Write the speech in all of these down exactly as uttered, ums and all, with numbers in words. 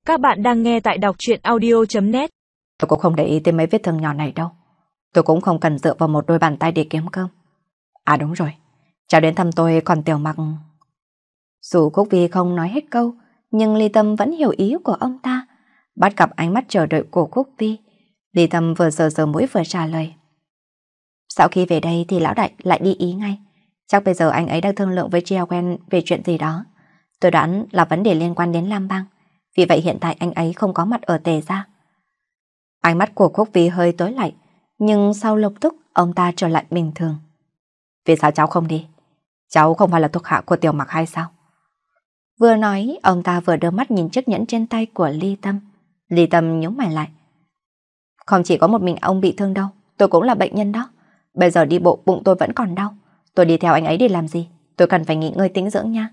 Các bạn đang nghe tại đọc truyện audio chấm net. Tôi cũng không để ý tới mấy vết thương nhỏ này đâu. Tôi cũng không cần dựa vào một đôi bàn tay để kiếm cơm. À đúng rồi, cháu đến thăm tôi còn Tiểu Mặc. Dù Cúc Vi không nói hết câu, nhưng Ly Tâm vẫn hiểu ý của ông ta. Bắt gặp ánh mắt chờ đợi của Cúc Vi, Ly Tâm vừa sờ sờ mũi vừa trả lời. Sau khi về đây thì lão đại lại đi ý ngay. Chắc bây giờ anh ấy đang thương lượng với Chia Quen về chuyện gì đó. Tôi đoán là vấn đề liên quan đến Lam Bang. Vì vậy hiện tại anh ấy không có mặt ở Tề gia. Ánh mắt của Cúc Vi hơi tối lại, nhưng sau lập tức ông ta trở lại bình thường. Vì sao cháu không đi? Cháu không phải là thuộc hạ của Tiểu Mặc hay sao? Vừa nói, ông ta vừa đưa mắt nhìn chiếc nhẫn trên tay của Ly Tâm. Ly Tâm nhíu mày lại. Không chỉ có một mình ông bị thương đâu, tôi cũng là bệnh nhân đó. Bây giờ đi bộ bụng tôi vẫn còn đau. Tôi đi theo anh ấy để làm gì? Tôi cần phải nghỉ ngơi tĩnh dưỡng nha.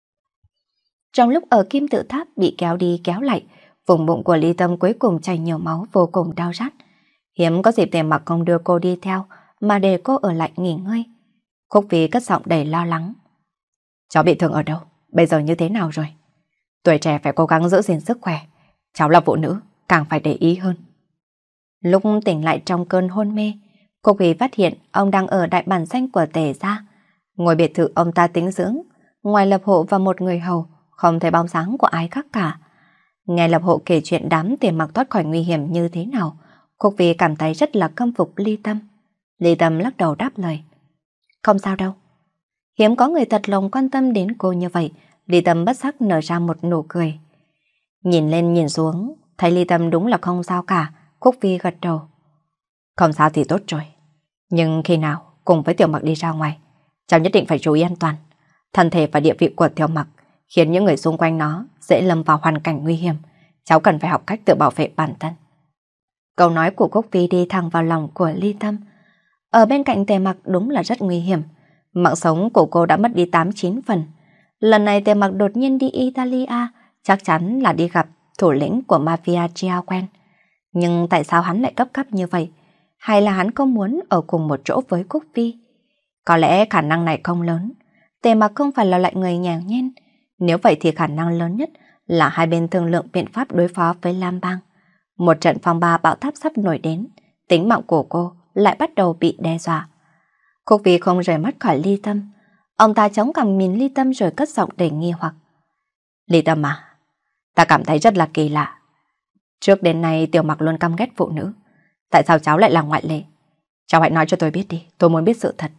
Trong lúc ở kim tự tháp bị kéo đi kéo lại, vùng bụng của Ly Tâm cuối cùng chảy nhiều máu, vô cùng đau rát. Hiếm có dịp Tề Mặc không đưa cô đi theo, mà để cô ở lại nghỉ ngơi. Cúc Vi cất giọng đầy lo lắng. Cháu bị thương ở đâu? Bây giờ như thế nào rồi? Tuổi trẻ phải cố gắng giữ gìn sức khỏe. Cháu là phụ nữ, càng phải để ý hơn. Lúc tỉnh lại trong cơn hôn mê, Cúc Vi phát hiện ông đang ở đại bản danh của Tề gia. Ngôi biệt thự ông ta tĩnh dưỡng, ngoài Lập Hộ và một người hầu, không thấy bóng dáng của ai khác cả. Nghe Lập Hộ kể chuyện đám Tiền Mặc thoát khỏi nguy hiểm như thế nào, Cúc Vi cảm thấy rất là khâm phục Ly Tâm. Ly Tâm lắc đầu đáp lời. Không sao đâu. Hiếm có người thật lòng quan tâm đến cô như vậy, Ly Tâm bất giác nở ra một nụ cười. Nhìn lên nhìn xuống, thấy Ly Tâm đúng là không sao cả, Cúc Vi gật đầu. Không sao thì tốt rồi. Nhưng khi nào cùng với Tiểu Mặc đi ra ngoài, cháu nhất định phải chú ý an toàn. Thân thể và địa vị của Tiểu Mặc khiến những người xung quanh nó dễ lâm vào hoàn cảnh nguy hiểm. Cháu cần phải học cách tự bảo vệ bản thân. Câu nói của Cúc Vi đi thẳng vào lòng của Ly Tâm. Ở bên cạnh Tề Mặc đúng là rất nguy hiểm. Mạng sống của cô đã mất đi tám chín phần. Lần này Tề Mặc đột nhiên đi Italia, chắc chắn là đi gặp thủ lĩnh của mafia Chia Quen. Nhưng tại sao hắn lại cấp cấp như vậy? Hay là hắn không muốn ở cùng một chỗ với Cúc Vi? Có lẽ khả năng này không lớn. Tề Mặc không phải là loại người nhàng nhen. Nếu vậy thì khả năng lớn nhất là hai bên thương lượng biện pháp đối phó với Lam Bang. Một trận phong ba bão táp sắp nổi đến, tính mạng của cô lại bắt đầu bị đe dọa. Cúc Vi không rời mắt khỏi Ly Tâm. Ông ta chống cằm nhìn Ly Tâm rồi cất giọng đầy nghi hoặc. Ly Tâm à, ta cảm thấy rất là kỳ lạ. Trước đến nay Tiểu Mặc luôn căm ghét phụ nữ. Tại sao cháu lại là ngoại lệ? Cháu hãy nói cho tôi biết đi, tôi muốn biết sự thật.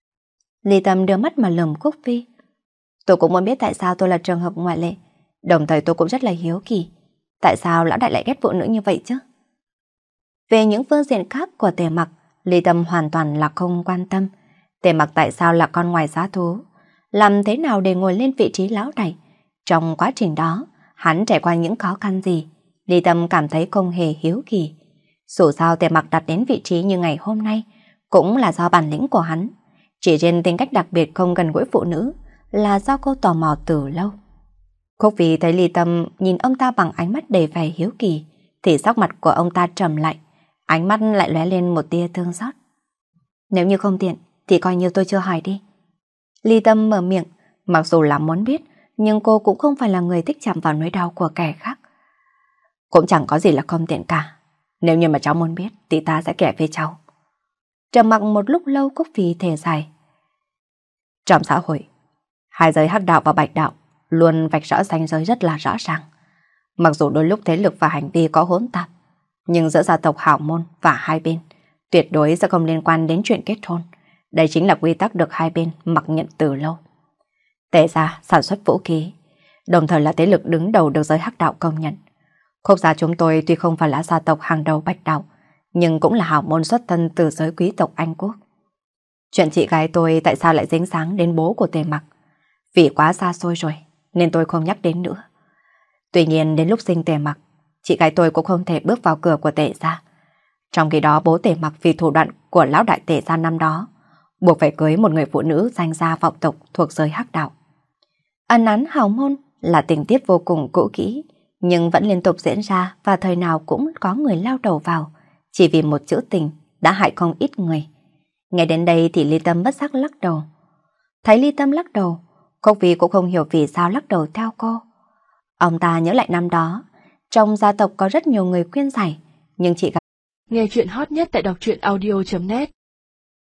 Ly Tâm đưa mắt mà lườm Cúc Vi. Tôi cũng muốn biết tại sao tôi là trường hợp ngoại lệ. Đồng thời tôi cũng rất là hiếu kỳ. Tại sao lão đại lại ghét phụ nữ như vậy chứ? Về những phương diện khác của Tề Mặc, Ly Tâm hoàn toàn là không quan tâm. Tề Mặc tại sao là con ngoài giá thú? Làm thế nào để ngồi lên vị trí lão đại? Trong quá trình đó, hắn trải qua những khó khăn gì? Ly Tâm cảm thấy không hề hiếu kỳ. Dù sao Tề Mặc đặt đến vị trí như ngày hôm nay, cũng là do bản lĩnh của hắn. Chỉ trên tính cách đặc biệt không gần gũi phụ nữ, là do cô tò mò từ lâu. Cúc Vi thấy Ly Tâm nhìn ông ta bằng ánh mắt đầy vẻ hiếu kỳ, thì sắc mặt của ông ta trầm lại, ánh mắt lại lóe lên một tia thương xót. Nếu như không tiện, thì coi như tôi chưa hỏi đi. Ly Tâm mở miệng, mặc dù là muốn biết, nhưng cô cũng không phải là người thích chạm vào nỗi đau của kẻ khác. Cũng chẳng có gì là không tiện cả. Nếu như mà cháu muốn biết, thì ta sẽ kể với cháu. Trầm mặc một lúc lâu, Cúc Vi thề dài. Trong xã hội, hai giới hắc đạo và bạch đạo luôn vạch rõ ranh giới rất là rõ ràng. Mặc dù đôi lúc thế lực và hành vi có hỗn tạp, nhưng giữa gia tộc hảo môn và hai bên tuyệt đối sẽ không liên quan đến chuyện kết hôn. Đây chính là quy tắc được hai bên mặc nhận từ lâu. Tề gia sản xuất vũ khí, đồng thời là thế lực đứng đầu được giới hắc đạo công nhận. Khúc gia chúng tôi tuy không phải là gia tộc hàng đầu bạch đạo, nhưng cũng là hảo môn xuất thân từ giới quý tộc Anh Quốc. Chuyện chị gái tôi tại sao lại dính dáng đến bố của Tề Mặc? Vì quá xa xôi rồi, nên tôi không nhắc đến nữa. Tuy nhiên đến lúc sinh Tề Mặc, chị gái tôi cũng không thể bước vào cửa của Tề gia. Trong khi đó bố Tề Mặc vì thủ đoạn của lão đại Tề gia năm đó, buộc phải cưới một người phụ nữ danh gia vọng tộc thuộc giới hắc đạo. Ân án hào môn là tình tiết vô cùng cũ kỹ, nhưng vẫn liên tục diễn ra và thời nào cũng có người lao đầu vào, chỉ vì một chữ tình đã hại không ít người. Nghe đến đây thì Ly Tâm bất giác lắc đầu. Thấy Ly Tâm lắc đầu, Cúc Vi cũng không hiểu vì sao lắc đầu theo cô. Ông ta nhớ lại năm đó, Trong gia tộc có rất nhiều người khuyên giải, nhưng chị gặp Nghe chuyện hot nhất tại đọc truyện audio chấm net